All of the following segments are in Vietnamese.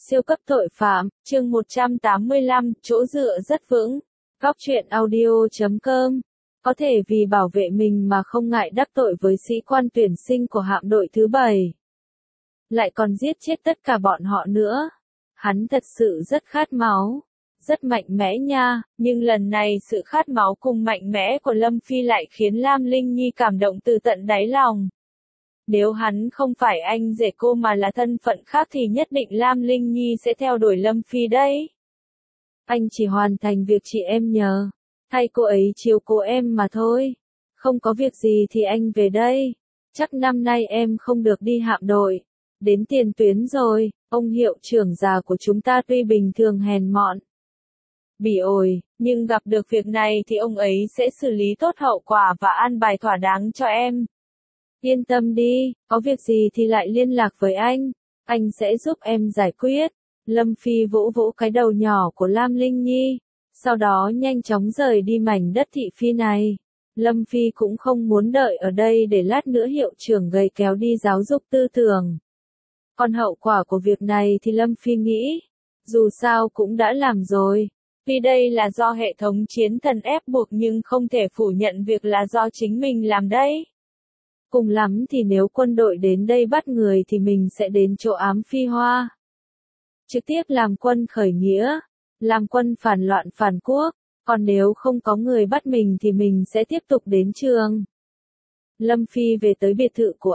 Siêu cấp tội phạm, chương 185, chỗ dựa rất vững. Góc truyện audio.com. Có thể vì bảo vệ mình mà không ngại đắc tội với sĩ quan tuyển sinh của hạm đội thứ 7. Lại còn giết chết tất cả bọn họ nữa. Hắn thật sự rất khát máu. Rất mạnh mẽ nha, nhưng lần này sự khát máu cùng mạnh mẽ của Lâm Phi lại khiến Lam Linh Nhi cảm động từ tận đáy lòng. Nếu hắn không phải anh rể cô mà là thân phận khác thì nhất định Lam Linh Nhi sẽ theo đuổi Lâm Phi đấy. Anh chỉ hoàn thành việc chị em nhờ, thay cô ấy chiếu cố em mà thôi. Không có việc gì thì anh về đây. Chắc năm nay em không được đi hạm đội. Đến tiền tuyến rồi, ông hiệu trưởng già của chúng ta tuy bình thường hèn mọn, bỉ ổi, nhưng gặp được việc này thì ông ấy sẽ xử lý tốt hậu quả và an bài thỏa đáng cho em. Yên tâm đi, có việc gì thì lại liên lạc với anh sẽ giúp em giải quyết. Lâm Phi vỗ vỗ cái đầu nhỏ của Lam Linh Nhi, sau đó nhanh chóng rời đi mảnh đất thị phi này. Lâm Phi cũng không muốn đợi ở đây để lát nữa hiệu trưởng gầy kéo đi giáo dục tư tưởng. Còn hậu quả của việc này thì Lâm Phi nghĩ, dù sao cũng đã làm rồi. Vì đây là do hệ thống chiến thần ép buộc nhưng không thể phủ nhận việc là do chính mình làm đấy. Cùng lắm thì nếu quân đội đến đây bắt người thì mình sẽ đến chỗ Ám Phi Hoa. Trực tiếp làm quân khởi nghĩa, làm quân phản loạn phản quốc, còn nếu không có người bắt mình thì mình sẽ tiếp tục đến trường. Lâm Phi về tới biệt thự của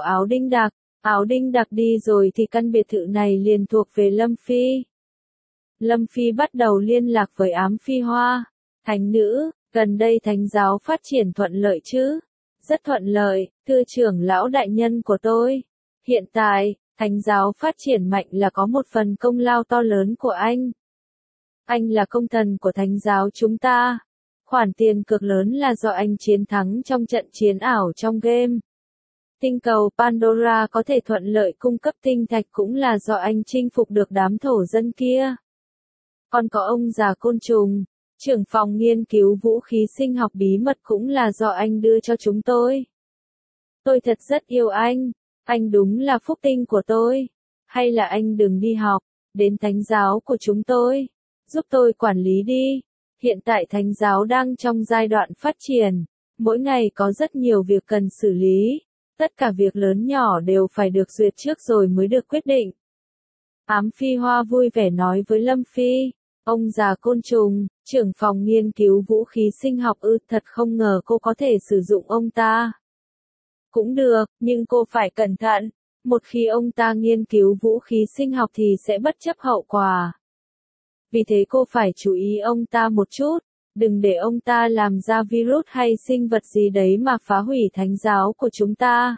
Áo Đinh Đặc đi rồi thì căn biệt thự này liền thuộc về Lâm Phi. Lâm Phi bắt đầu liên lạc với Ám Phi Hoa. Thánh nữ, gần đây thánh giáo phát triển thuận lợi chứ? Rất thuận lợi, thưa trưởng lão đại nhân của tôi. Hiện tại, thánh giáo phát triển mạnh là có một phần công lao to lớn của anh. Anh là công thần của thánh giáo chúng ta. Khoản tiền cực lớn là do anh chiến thắng trong trận chiến ảo trong game. Tinh cầu Pandora có thể thuận lợi cung cấp tinh thạch cũng là do anh chinh phục được đám thổ dân kia. Còn có ông già côn trùng, trưởng phòng nghiên cứu vũ khí sinh học bí mật cũng là do anh đưa cho chúng tôi. Tôi thật rất yêu anh đúng là phúc tinh của tôi. Hay là anh đừng đi học, đến thánh giáo của chúng tôi, giúp tôi quản lý đi. Hiện tại thánh giáo đang trong giai đoạn phát triển, mỗi ngày có rất nhiều việc cần xử lý, tất cả việc lớn nhỏ đều phải được duyệt trước rồi mới được quyết định. Ám Phi Hoa vui vẻ nói với Lâm Phi. Ông già côn trùng, trưởng phòng nghiên cứu vũ khí sinh học thật không ngờ cô có thể sử dụng ông ta. Cũng được, nhưng cô phải cẩn thận. Một khi ông ta nghiên cứu vũ khí sinh học thì sẽ bất chấp hậu quả. Vì thế cô phải chú ý ông ta một chút. Đừng để ông ta làm ra virus hay sinh vật gì đấy mà phá hủy thánh giáo của chúng ta.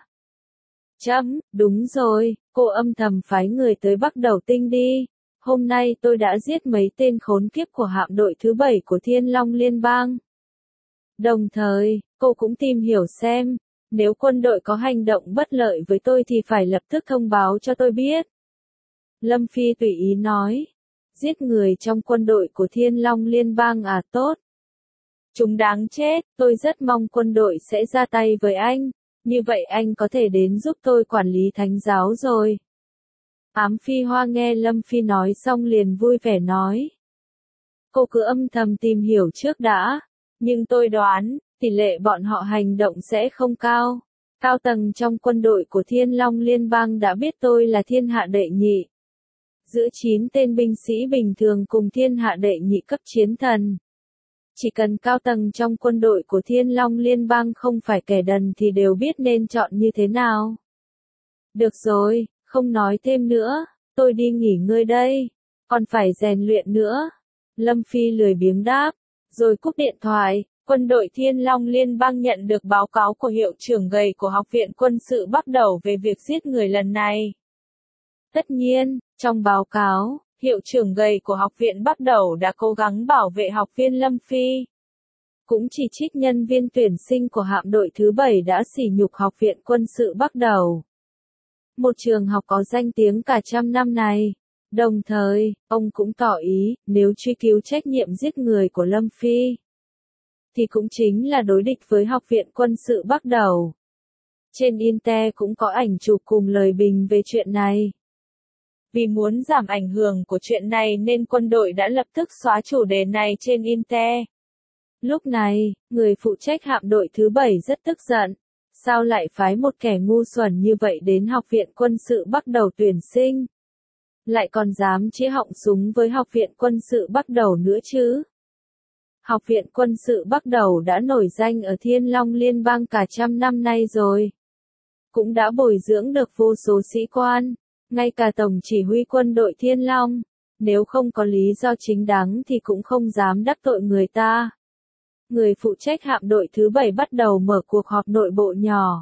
Đúng rồi, cô âm thầm phái người tới Bắc Đầu Tinh đi. Hôm nay tôi đã giết mấy tên khốn kiếp của hạm đội thứ 7 của Thiên Long Liên bang. Đồng thời, cô cũng tìm hiểu xem, nếu quân đội có hành động bất lợi với tôi thì phải lập tức thông báo cho tôi biết. Lâm Phi tùy ý nói, giết người trong quân đội của Thiên Long Liên bang à, tốt. Chúng đáng chết, tôi rất mong quân đội sẽ ra tay với anh, như vậy anh có thể đến giúp tôi quản lý thánh giáo rồi. Ám Phi Hoa nghe Lâm Phi nói xong liền vui vẻ nói. Cô cứ âm thầm tìm hiểu trước đã, nhưng tôi đoán, tỷ lệ bọn họ hành động sẽ không cao. Cao tầng trong quân đội của Thiên Long Liên bang đã biết tôi là thiên hạ đệ nhị. Giữa 9 tên binh sĩ bình thường cùng thiên hạ đệ nhị cấp chiến thần. Chỉ cần cao tầng trong quân đội của Thiên Long Liên bang không phải kẻ đần thì đều biết nên chọn như thế nào. Được rồi, không nói thêm nữa, tôi đi nghỉ ngơi đây, còn phải rèn luyện nữa. Lâm Phi lười biếng đáp, rồi cúp điện thoại. Quân đội Thiên Long Liên bang nhận được báo cáo của hiệu trưởng gầy của Học viện Quân sự Bắc Đầu về việc giết người lần này. Tất nhiên, trong báo cáo, hiệu trưởng gầy của Học viện Bắc Đầu đã cố gắng bảo vệ học viên Lâm Phi. Cũng chỉ trích nhân viên tuyển sinh của hạm đội thứ 7 đã sỉ nhục Học viện Quân sự Bắc Đầu. Một trường học có danh tiếng cả trăm năm này. Đồng thời, ông cũng tỏ ý, nếu truy cứu trách nhiệm giết người của Lâm Phi, thì cũng chính là đối địch với Học viện Quân sự Bắc Đầu. Trên Inter cũng có ảnh chụp cùng lời bình về chuyện này. Vì muốn giảm ảnh hưởng của chuyện này nên quân đội đã lập tức xóa chủ đề này trên Inter. Lúc này, người phụ trách hạm đội thứ 7 rất tức giận. Sao lại phái một kẻ ngu xuẩn như vậy đến học viện quân sự bắt đầu tuyển sinh? Lại còn dám chĩa họng súng với học viện quân sự bắt đầu nữa chứ? Học viện quân sự bắt đầu đã nổi danh ở Thiên Long Liên bang cả trăm năm nay rồi. Cũng đã bồi dưỡng được vô số sĩ quan, ngay cả tổng chỉ huy quân đội Thiên Long. Nếu không có lý do chính đáng thì cũng không dám đắc tội người ta. Người phụ trách hạm đội thứ 7 bắt đầu mở cuộc họp nội bộ nhỏ.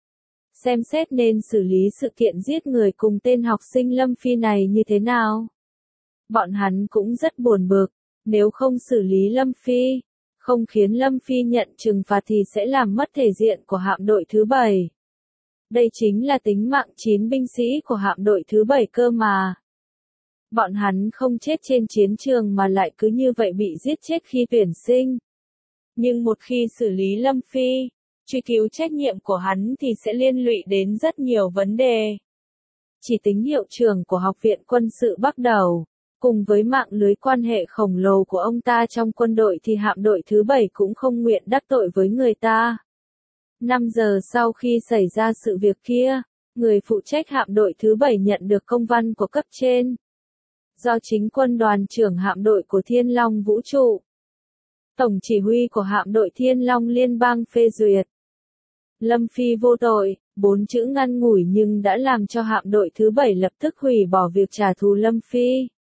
Xem xét nên xử lý sự kiện giết người cùng tên học sinh Lâm Phi này như thế nào. Bọn hắn cũng rất buồn bực, nếu không xử lý Lâm Phi, không khiến Lâm Phi nhận trừng phạt thì sẽ làm mất thể diện của hạm đội thứ 7. Đây chính là tính mạng 9 binh sĩ của hạm đội thứ 7 cơ mà. Bọn hắn không chết trên chiến trường mà lại cứ như vậy bị giết chết khi tuyển sinh. Nhưng một khi xử lý Lâm Phi, truy cứu trách nhiệm của hắn thì sẽ liên lụy đến rất nhiều vấn đề. Chỉ tính hiệu trưởng của Học viện Quân sự Bắc Đầu, cùng với mạng lưới quan hệ khổng lồ của ông ta trong quân đội thì hạm đội thứ 7 cũng không nguyện đắc tội với người ta. 5 giờ sau khi xảy ra sự việc kia, người phụ trách hạm đội thứ 7 nhận được công văn của cấp trên. Do chính quân đoàn trưởng hạm đội của Thiên Long Vũ trụ, tổng chỉ huy của hạm đội Thiên Long Liên bang phê duyệt. Lâm Phi vô tội, 4 chữ ngắn ngủi nhưng đã làm cho hạm đội thứ 7 lập tức hủy bỏ việc trả thù Lâm Phi.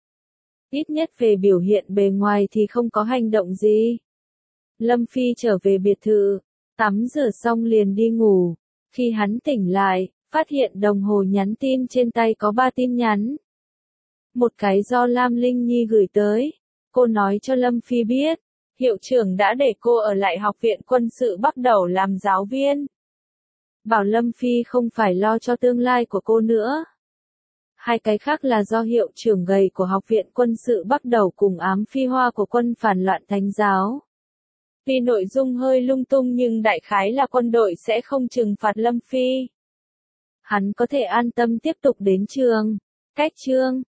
Ít nhất về biểu hiện bề ngoài thì không có hành động gì. Lâm Phi trở về biệt thự, tắm rửa xong liền đi ngủ. Khi hắn tỉnh lại, phát hiện đồng hồ nhắn tin trên tay có 3 tin nhắn. Một cái do Lam Linh Nhi gửi tới. Cô nói cho Lâm Phi biết, hiệu trưởng đã để cô ở lại Học viện Quân sự Bắc Đầu làm giáo viên. Bảo Lâm Phi không phải lo cho tương lai của cô nữa. Hai cái khác là do hiệu trưởng gầy của Học viện Quân sự Bắc Đầu cùng ám phi hoa của quân phản loạn Thánh giáo. Vì nội dung hơi lung tung nhưng đại khái là quân đội sẽ không trừng phạt Lâm Phi. Hắn có thể an tâm tiếp tục đến trường. Cách chương